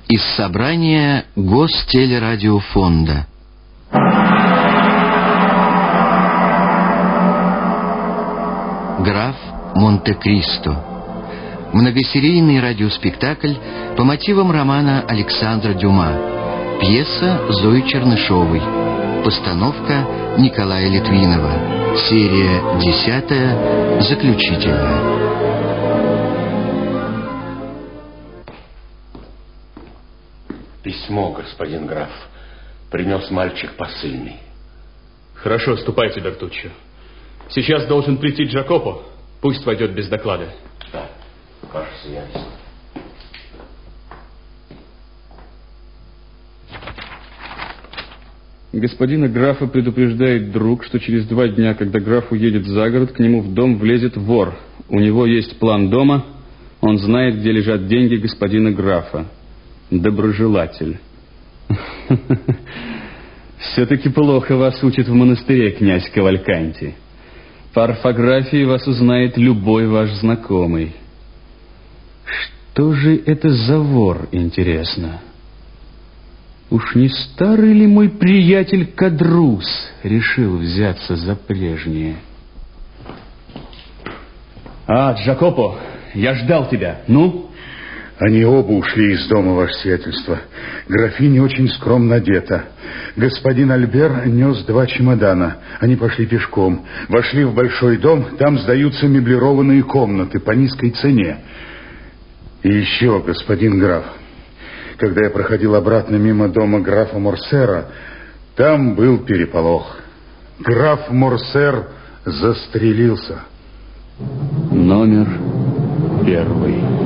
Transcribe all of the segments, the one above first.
Из собрания Гостелерадиофонда. Граф Монте-Кристо. Многосерийный радиоспектакль по мотивам романа Александра Дюма. Пьеса Зои Чернышевой. Постановка Николая Литвинова. Серия 10, заключительная. Письмо, господин граф. Принес мальчик посыльный. Хорошо, ступайте, Бертуччо. Сейчас должен прийти Джакопо. Пусть войдет без доклада. Да, ваше сиятельство. Господина графа предупреждает друг, что через 2 дня, когда граф уедет за город, к нему в дом влезет вор. У него есть план дома, он знает, где лежат деньги господина графа. Доброжелатель. Все-таки плохо вас учат в монастыре, князь Кавальканти. По орфографии вас узнает любой ваш знакомый. Что же это за вор, интересно? Уж не старый ли мой приятель Кадрус решил взяться за прежнее? Джакопо, я ждал тебя. Ну? Они оба ушли из дома, ваше сиятельство. Графиня очень скромно одета. Господин Альбер нес 2 чемодана. Они пошли пешком. Вошли в большой дом. Там сдаются меблированные комнаты по низкой цене. И еще, господин граф, когда я проходил обратно мимо дома графа Морсера, там был переполох. Граф Морсер застрелился. Номер 1.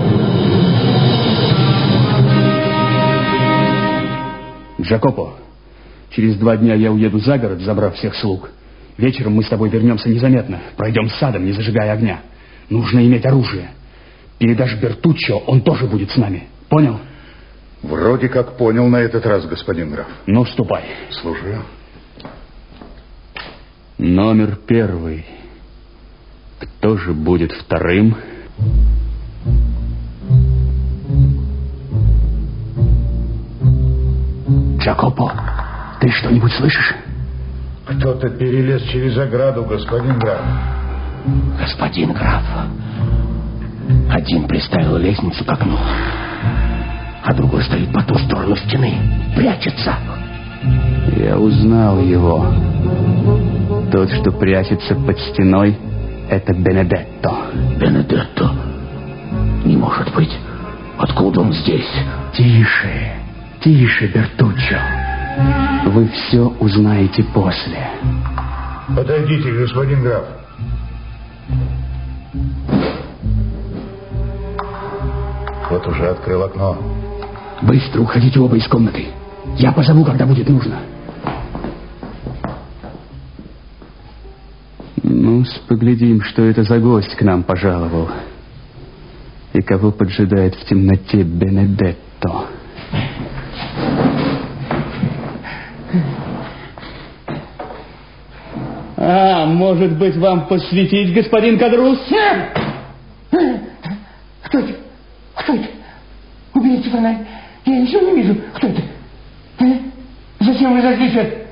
Джакопо, через 2 дня я уеду за город, забрав всех слуг. Вечером мы с тобой вернемся незаметно. Пройдем садом, не зажигая огня. Нужно иметь оружие. Передашь Бертуччо, он тоже будет с нами. Понял? Вроде как понял на этот раз, господин граф. Ну, ступай. Слушаю. Номер 1. Кто же будет 2? Джакопо, ты что-нибудь слышишь? Кто-то перелез через ограду, господин граф. Господин граф. Один приставил лестницу к окну, а другой стоит по ту сторону стены. Прячется. Я узнал его. Тот, что прячется под стеной, это Бенедетто. Бенедетто? Не может быть. Откуда он здесь? Тише, тише, Бертуччо. Вы все узнаете после. Подойдите, господин граф. Вот уже открыл окно. Быстро уходите оба из комнаты. Я позову, когда будет нужно. Ну-с, поглядим, что это за гость к нам пожаловал. И кого поджидает в темноте Бенедетто. Может быть, вам посвятить, господин Кадрус? Кто это? Кто это? Уберите фонарь. Я ничего не вижу. Кто это? Зачем вы зажгли свет?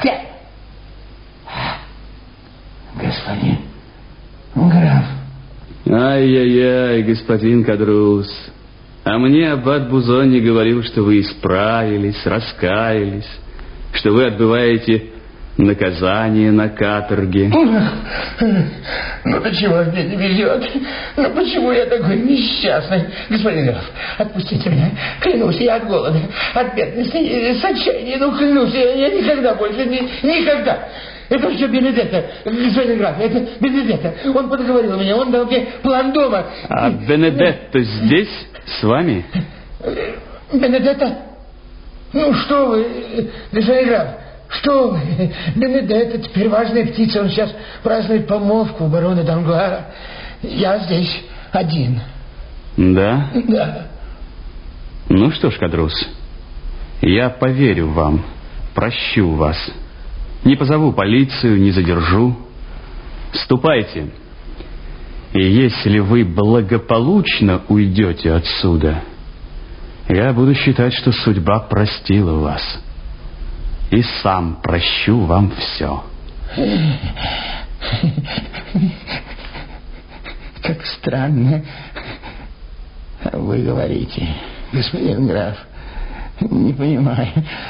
Господин граф. Ай-яй-яй, господин Кадрус. А мне аббат Бузонни говорил, что вы исправились, раскаялись, что вы отбываете наказание на каторге. Ну, почему мне не везет? Ну, почему я такой несчастный? Господин граф, отпустите меня. Клянусь, я от голода, от бедности, с отчаяния, ну, клянусь, я никогда больше, никогда. Это все Бенедетто, господин граф, это Бенедетто. Он подговорил меня, он дал мне план дома. А Бенедетто здесь, с вами? Бенедетто? Ну, что вы, господин граф. Что вы, Бенедетто теперь важная птица. Он сейчас празднует помолвку у барона Данглара. Я здесь один. Да? Да. Ну что ж, Кадрус, я поверю вам, прощу вас. Не позову полицию, не задержу. Ступайте. И если вы благополучно уйдете отсюда, Я буду считать, что судьба простила вас. И сам прощу вам все. Как странно вы говорите, господин граф. Не понимаю.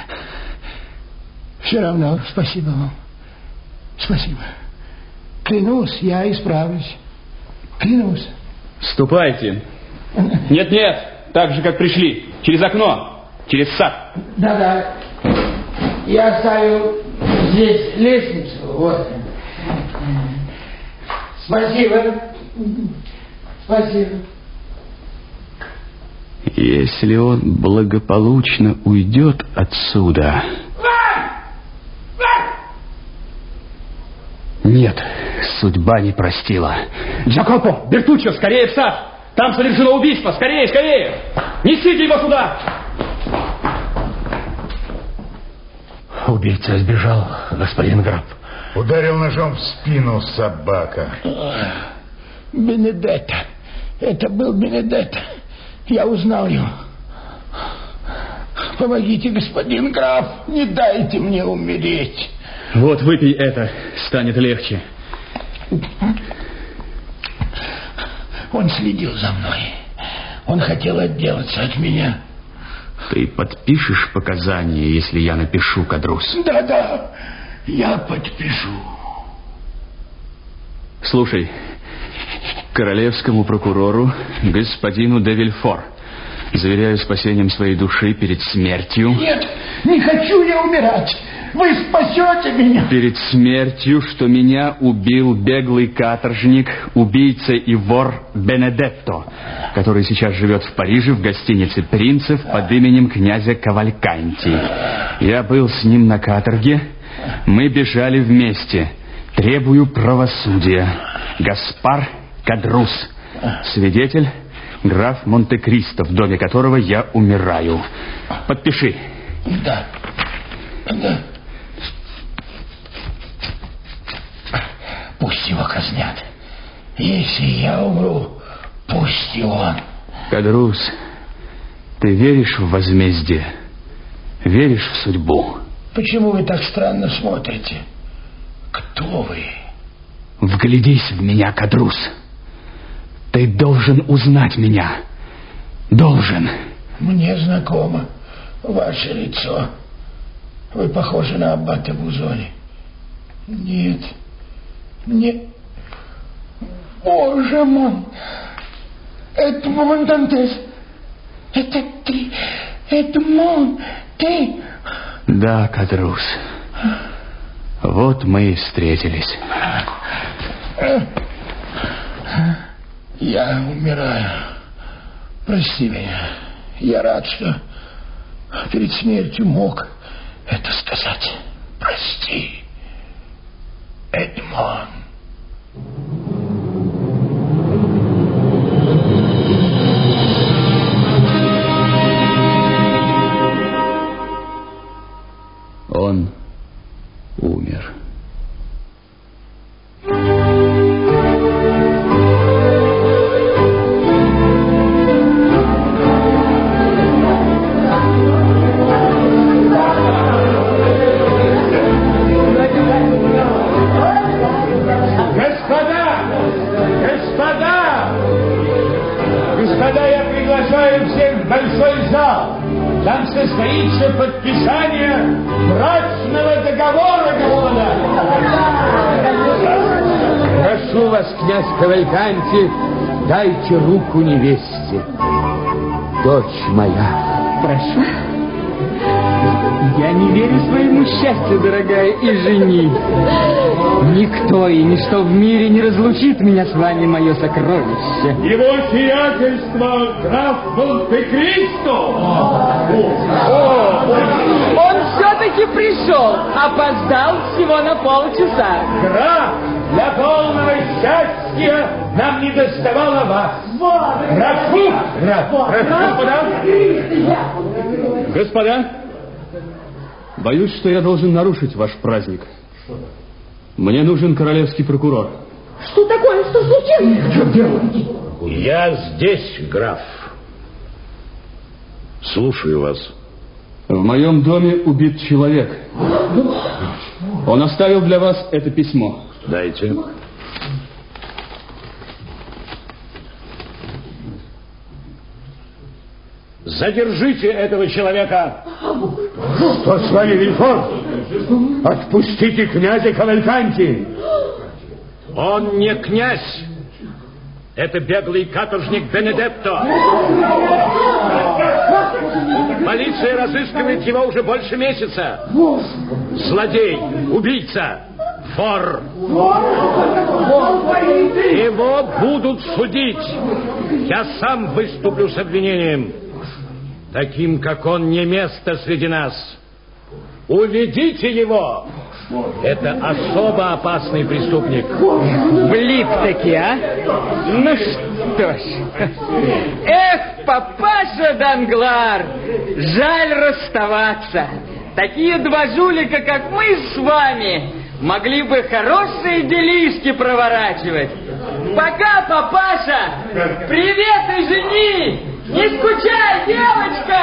Все равно спасибо вам. Спасибо. Клянусь, я исправлюсь. Клянусь. Ступайте. Нет, так же, как пришли. Через окно, через сад. Да. Я оставил здесь лестницу. Вот. Спасибо. Если он благополучно уйдет отсюда... Нет, судьба не простила. Джакопо, Бертуччо, скорее в сад! Там совершено убийство! Скорее! Несите его сюда! Убийца сбежал, господин граф. Ударил ножом в спину собака. Бенедетто. Это был Бенедетто. Я узнал его. Помогите, господин граф. Не дайте мне умереть. Вот, выпей это. Станет легче. Он следил за мной. Он хотел отделаться от меня. Ты подпишешь показания, если я напишу, Кадрус? Да, я подпишу. Слушай, королевскому прокурору, господину де Вильфор, заверяю спасением своей души перед смертью. Нет, не хочу я умирать. Вы спасете меня. Перед смертью, что меня убил беглый каторжник, убийца и вор Бенедетто, который сейчас живет в Париже в гостинице «Принцев» под именем князя Кавальканти. Я был с ним на каторге. Мы бежали вместе. Требую правосудия. Гаспар Кадрус. Свидетель граф Монте-Кристо, в доме которого я умираю. Подпиши. Да. Пусть его казнят. Если я умру, пусть и он. Кадрус, ты веришь в возмездие? Веришь в судьбу? Почему вы так странно смотрите? Кто вы? Вглядись в меня, Кадрус. Ты должен узнать меня. Должен. Мне знакомо ваше лицо. Вы похожи на аббата Бузоли. Нет. Боже мой. Эдмон Дантес. Это ты. Эдмон, ты. Да, Кадрус. Вот мы и встретились. Я умираю. Прости меня. Я рад, что перед смертью мог это сказать. Прости, Эдмон. Он умер. Господа, я приглашаю всех в большой зал. Там состоится подписание брачного договора, господа. Прошу вас, князь Кавальканти, дайте руку невесте. Дочь моя. Прошу. Я не верю своему счастью, дорогая, и жених. Никто и ничто в мире не разлучит меня с вами, мое сокровище. Его сиятельство граф Монте-Кристо. Он все-таки пришел, опоздал всего на полчаса. Граф, для полного счастья нам не доставало вас. Господа, боюсь, что я должен нарушить ваш праздник. Мне нужен королевский прокурор. Что такое? Что случилось? Я здесь, граф. Слушаю вас. В моем доме убит человек. Он оставил для вас это письмо. Дайте. Задержите этого человека. Что с вами, Вильфор? Отпустите князя Кавальканти. Он не князь. Это беглый каторжник Бенедетто. Полиция разыскивает его уже больше месяца. Злодей, убийца, вор. Его будут судить. Я сам выступлю с обвинением. Таким, как он, не место среди нас. Уведите его. Это особо опасный преступник. Влип-таки, а? Ну что ж. Эх, папаша Данглар, жаль расставаться. Такие два жулика, как мы с вами, могли бы хорошие делишки проворачивать. Пока, папаша. Привет и жени. Не скучай, девочка!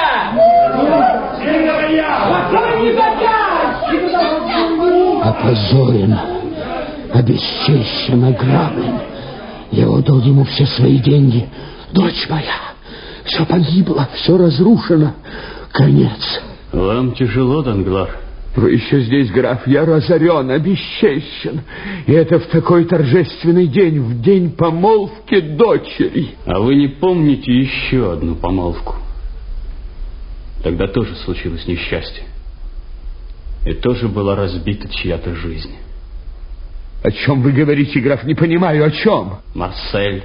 Опозорен, обесчещен, ограблен. Я отдал ему все свои деньги. Дочь моя, все погибло, все разрушено. Конец. Вам тяжело, Данглар? Вы еще здесь, граф, я разорен, обесчещен. И это в такой торжественный день, в день помолвки дочери. А вы не помните еще одну помолвку? Тогда тоже случилось несчастье. И тоже была разбита чья-то жизнь. О чем вы говорите, граф? Не понимаю, о чем? Марсель.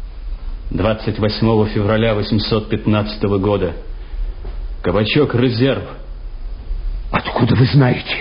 28 февраля 815 года. Кабачок «Резерв». Откуда вы знаете?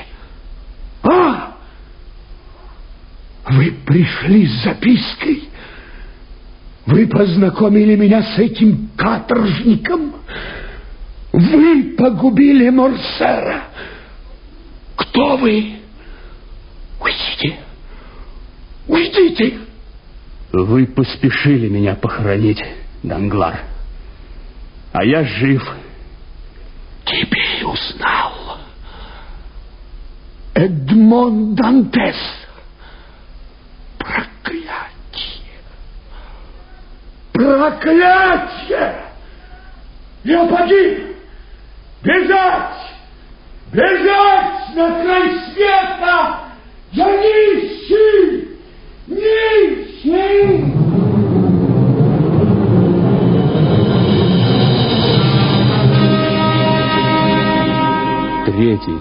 Вы пришли с запиской. Вы познакомили меня с этим каторжником. Вы погубили Морсера. Кто вы? Уйдите. Уйдите. Вы поспешили меня похоронить, Данглар. А я жив. Теперь узнал. Эдмон Дантес. Проклятие! Проклятие! Я погиб! Бежать! Бежать на край света! Я нищий! Нищий! Третий.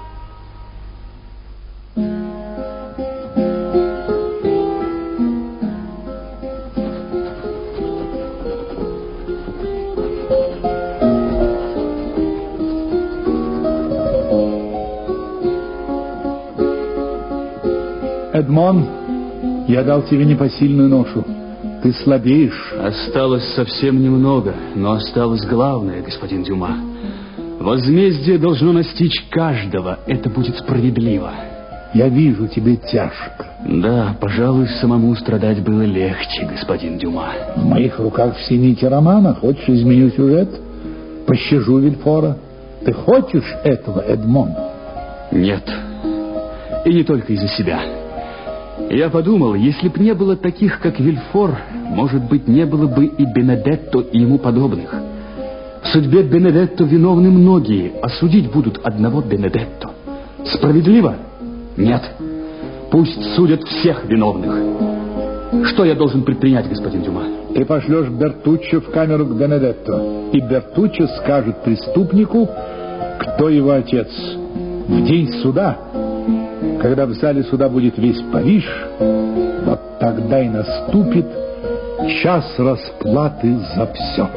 Эдмон, я дал тебе непосильную ношу. Ты слабеешь. Осталось совсем немного, но осталось главное, господин Дюма. Возмездие должно настичь каждого. Это будет справедливо. Я вижу, тебе тяжко. Да, пожалуй, самому страдать было легче, господин Дюма. В моих руках все нити романа. Хочешь, изменю сюжет? Пощажу Вильфора. Ты хочешь этого, Эдмон? Нет. И не только из-за себя. Я подумал, если б не было таких, как Вильфор, может быть, не было бы и Бенедетто, и ему подобных. В судьбе Бенедетто виновны многие, а судить будут одного Бенедетто. Справедливо? Нет. Пусть судят всех виновных. Что я должен предпринять, господин Дюма? Ты пошлешь Бертуччо в камеру к Бенедетто, и Бертуччо скажет преступнику, кто его отец. В день суда, когда в зале суда будет весь Париж, вот тогда и наступит час расплаты за все.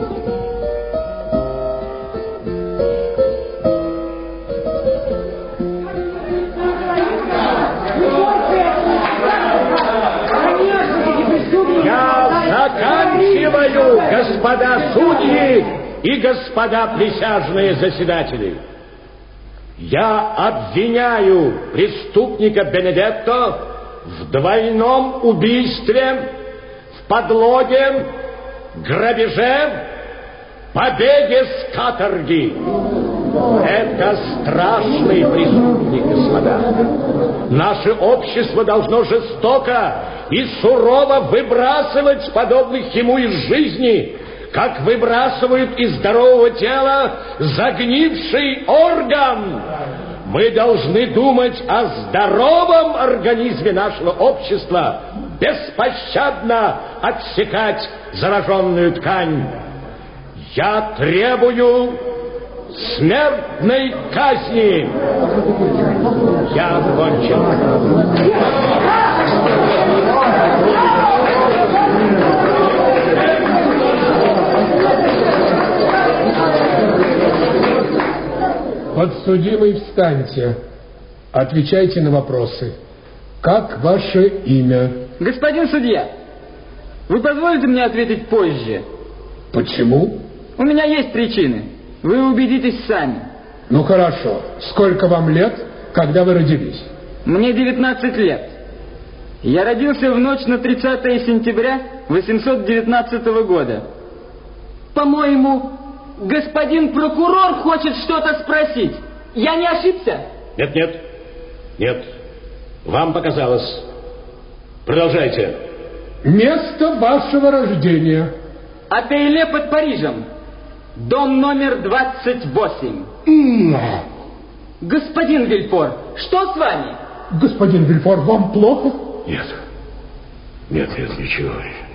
Заканчиваю, господа судьи и господа присяжные заседатели. Я обвиняю преступника Бенедетто в двойном убийстве, в подлоге, грабеже, побеге с каторги. Это страшный преступник, господа. Наше общество должно жестоко и сурово выбрасывать подобных ему из жизни, как выбрасывают из здорового тела загнивший орган. Мы должны думать о здоровом организме нашего общества, беспощадно отсекать зараженную ткань. Я требую смертной казни. Я кончил. Подсудимый, встаньте. Отвечайте на вопросы. Как ваше имя? Господин судья, вы позволите мне ответить позже? Почему? У меня есть причины. Вы убедитесь сами. Ну хорошо. Сколько вам лет, когда вы родились? Мне 19 лет. Я родился в ночь на 30 сентября 819 года. По-моему, господин прокурор хочет что-то спросить. Я не ошибся? Нет. Вам показалось. Продолжайте. Место вашего рождения? Атейле под Парижем. Дом номер 28. Господин Вильфор, что с вами? Господин Вильфор, вам плохо? Нет, ничего.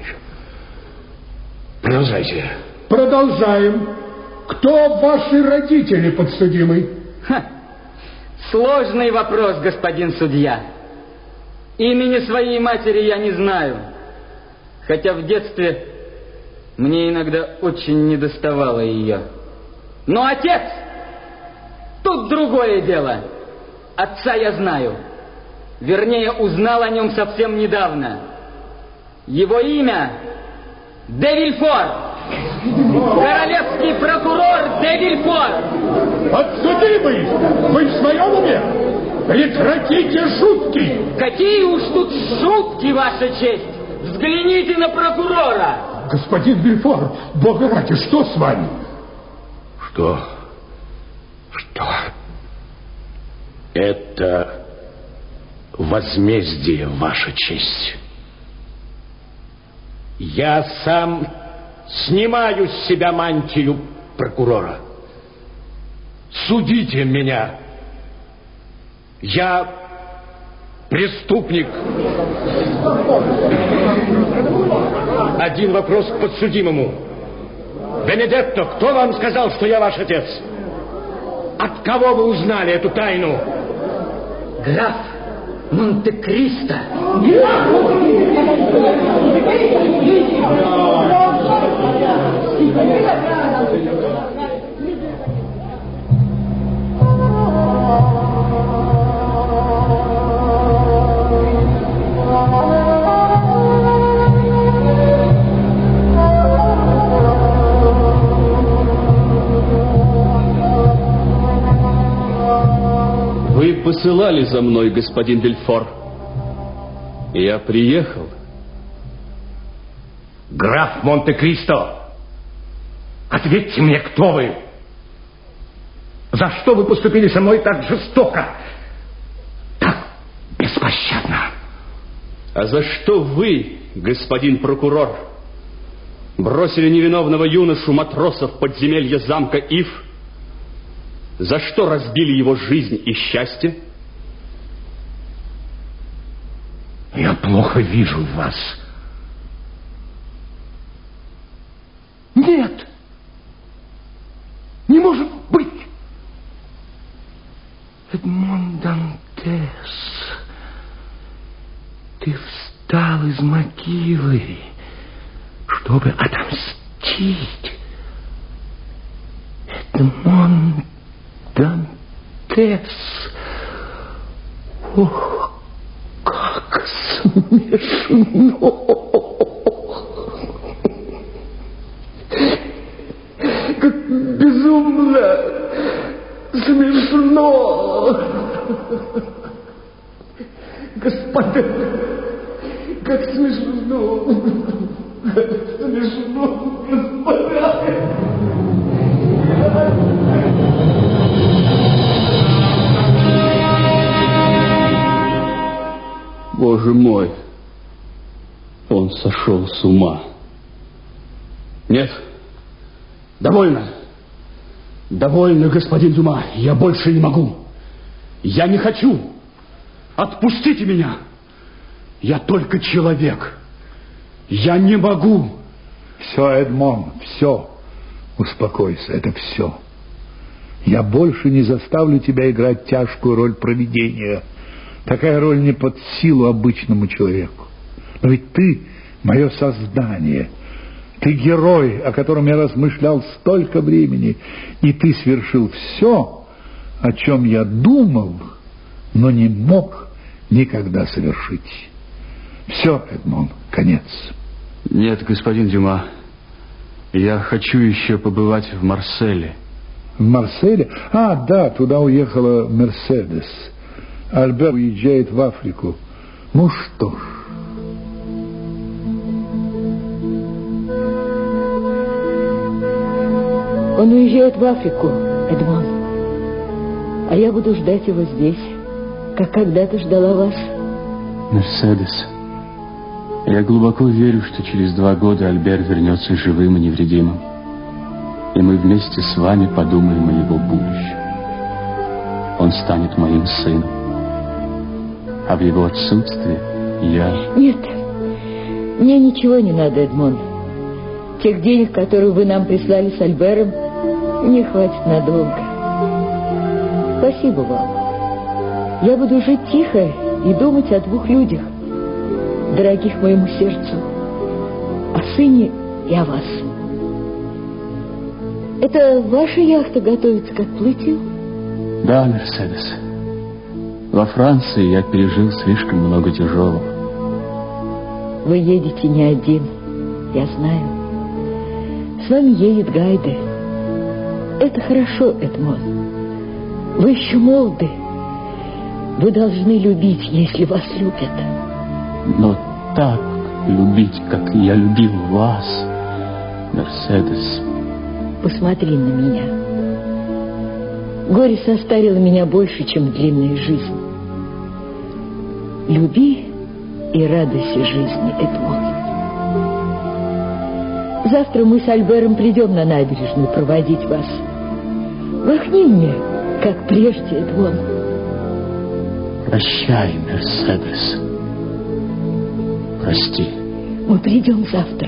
Продолжайте. Продолжаем. Кто ваши родители, подсудимый? Сложный вопрос, господин судья. Имени своей матери я не знаю. Хотя в детстве мне иногда очень недоставало ее. Но отец! Тут другое дело. Отца я знаю. Вернее, узнал о нем совсем недавно. Его имя де Вильфор. Королевский прокурор де Вильфор. Подсудимый, вы в своем уме? Прекратите шутки. Какие уж тут шутки, ваша честь. Взгляните на прокурора. Господин Вильфор, бога ради, что с вами? Что? Это возмездие, ваша честь. Я сам снимаю с себя мантию прокурора. Судите меня. Я преступник. Один вопрос к подсудимому. Бенедетто, кто вам сказал, что я ваш отец? От кого вы узнали эту тайну? Граф Монте-Кристо. Вы посылали за мной, господин Вильфор. Я приехал. Граф Монте-Кристо, ответьте мне, кто вы? За что вы поступили со мной так жестоко, так беспощадно? А за что вы, господин прокурор, бросили невиновного юношу матроса в подземелье замка Ив? За что разбили его жизнь и счастье? Я плохо вижу вас. Нет! Не может быть! Эдмон Дантес, ты встал из могилы, чтобы отомстить. Эдмон Дантес. Ох, как смешно! Как безумно смешно! Господа, как смешно! Как смешно, господа! Боже мой! Он сошел с ума. Нет, довольно. Довольно, господин Дюма. Я больше не могу. Я не хочу. Отпустите меня. Я только человек. Я не могу. Все, Эдмон, все. Успокойся, это все. Я больше не заставлю тебя играть тяжкую роль провидения. Такая роль не под силу обычному человеку. Но ведь ты мое создание. Ты герой, о котором я размышлял столько времени. И ты свершил все, о чем я думал, но не мог никогда совершить. Все, Эдмон, конец. Нет, господин Дюма, я хочу еще побывать в Марселе. В Марселе? А, да, туда уехала Мерседес. Альбер уезжает в Африку. Ну что ж. Он уезжает в Африку, Эдмон. А я буду ждать его здесь, как когда-то ждала вас. Мерседес, я глубоко верю, что через 2 года Альбер вернется живым и невредимым. И мы вместе с вами подумаем о его будущем. Он станет моим сыном. А в его отсутствии я... Нет, мне ничего не надо, Эдмон. Тех денег, которые вы нам прислали с Альбером, не хватит надолго. Спасибо вам. Я буду жить тихо и думать о 2 людях, дорогих моему сердцу, о сыне и о вас. Это ваша яхта готовится к отплытию? Да, Мерседес. Во Франции я пережил слишком много тяжелого. Вы едете не один, я знаю. С вами едет Гайде. Это хорошо, Эдмон. Вы еще молоды. Вы должны любить, если вас любят. Но так любить, как я любил вас, Мерседес. Посмотри на меня. Горе состарило меня больше, чем длинная жизнь. Люби и радуйся жизни, Эдмон. Завтра мы с Альбером придем на набережную проводить вас. Махни мне, как прежде, Эдмон. Прощай, Мерседес. Прости. Мы придем завтра.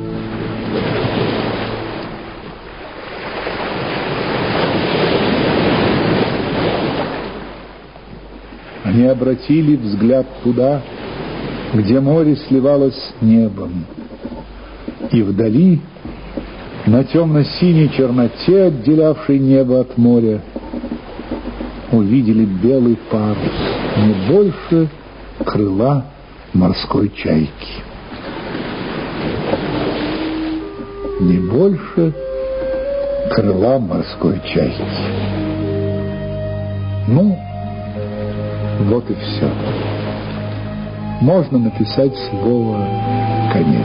Они обратили взгляд туда, где море сливалось с небом. И вдали, на темно-синей черноте, отделявшей небо от моря, увидели белый парус, не больше крыла морской чайки. Не больше крыла морской чайки. Ну, вот и все. Можно написать слово «конец».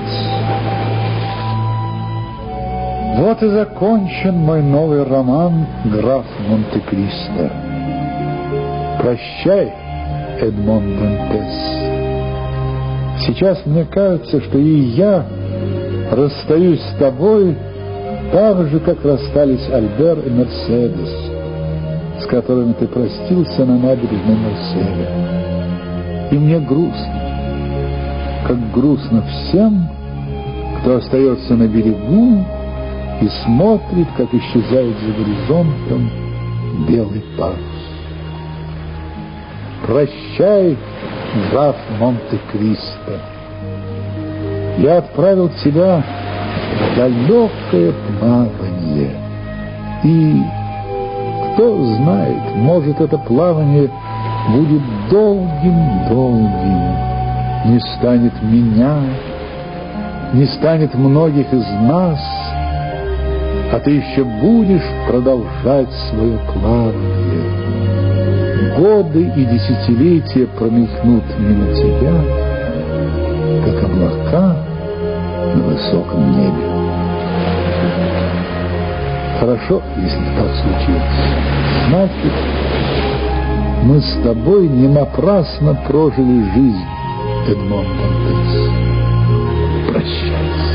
Вот и закончен мой новый роман «Граф Монте-Кристо». Прощай, Эдмон Дантес. Сейчас мне кажется, что и я расстаюсь с тобой так же, как расстались Альбер и Мерседес, с которыми ты простился на набережной Марселя. И мне грустно, как грустно всем, кто остается на берегу и смотрит, как исчезает за горизонтом белый парус. Прощай, граф Монте-Кристо. Я отправил тебя в далекое плавание. И кто знает, может, это плавание будет долгим-долгим. Не станет меня, не станет многих из нас, а ты еще будешь продолжать свое плавание. Годы и десятилетия промелькнут мимо тебя, как облака на высоком небе. Хорошо, если так случилось. Значит, мы с тобой не напрасно прожили жизнь. Эдмон Дантес. Прощайте.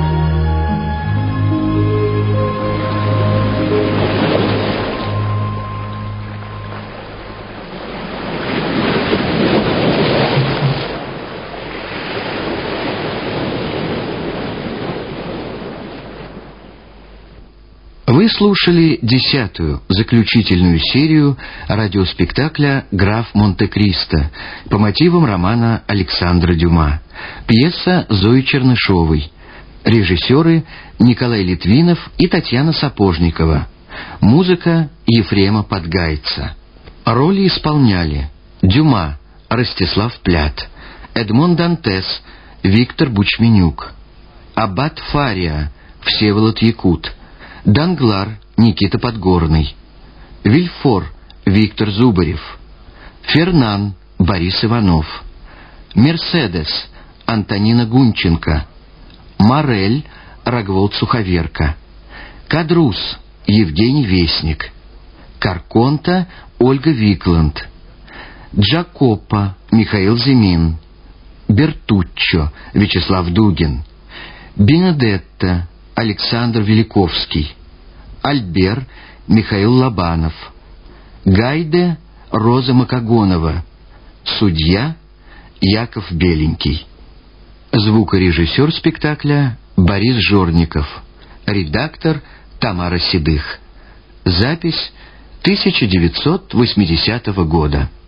Вы слушали 10-ю, заключительную серию радиоспектакля «Граф Монте-Кристо» по мотивам романа Александра Дюма. Пьеса Зои Чернышовой. Режиссеры Николай Литвинов и Татьяна Сапожникова. Музыка Ефрема Подгайца. Роли исполняли Дюма Ростислав Плят, Эдмон Дантес Виктор Бучменюк, Аббат Фария Всеволод Якут, Данглар Никита Подгорный, Вильфор Виктор Зубарев, Фернан Борис Иванов, Мерседес Антонина Гунченко, Морель Рогволд Суховерка, Кадрус Евгений Вестник, Карконта Ольга Викланд, Джакопо Михаил Зимин, Бертуччо Вячеслав Дугин, Бенедетта Александр Великовский, Альбер Михаил Лобанов, Гайде Роза Макогонова, судья Яков Беленький. Звукорежиссер спектакля Борис Жорников, редактор Тамара Седых. Запись 1980 года.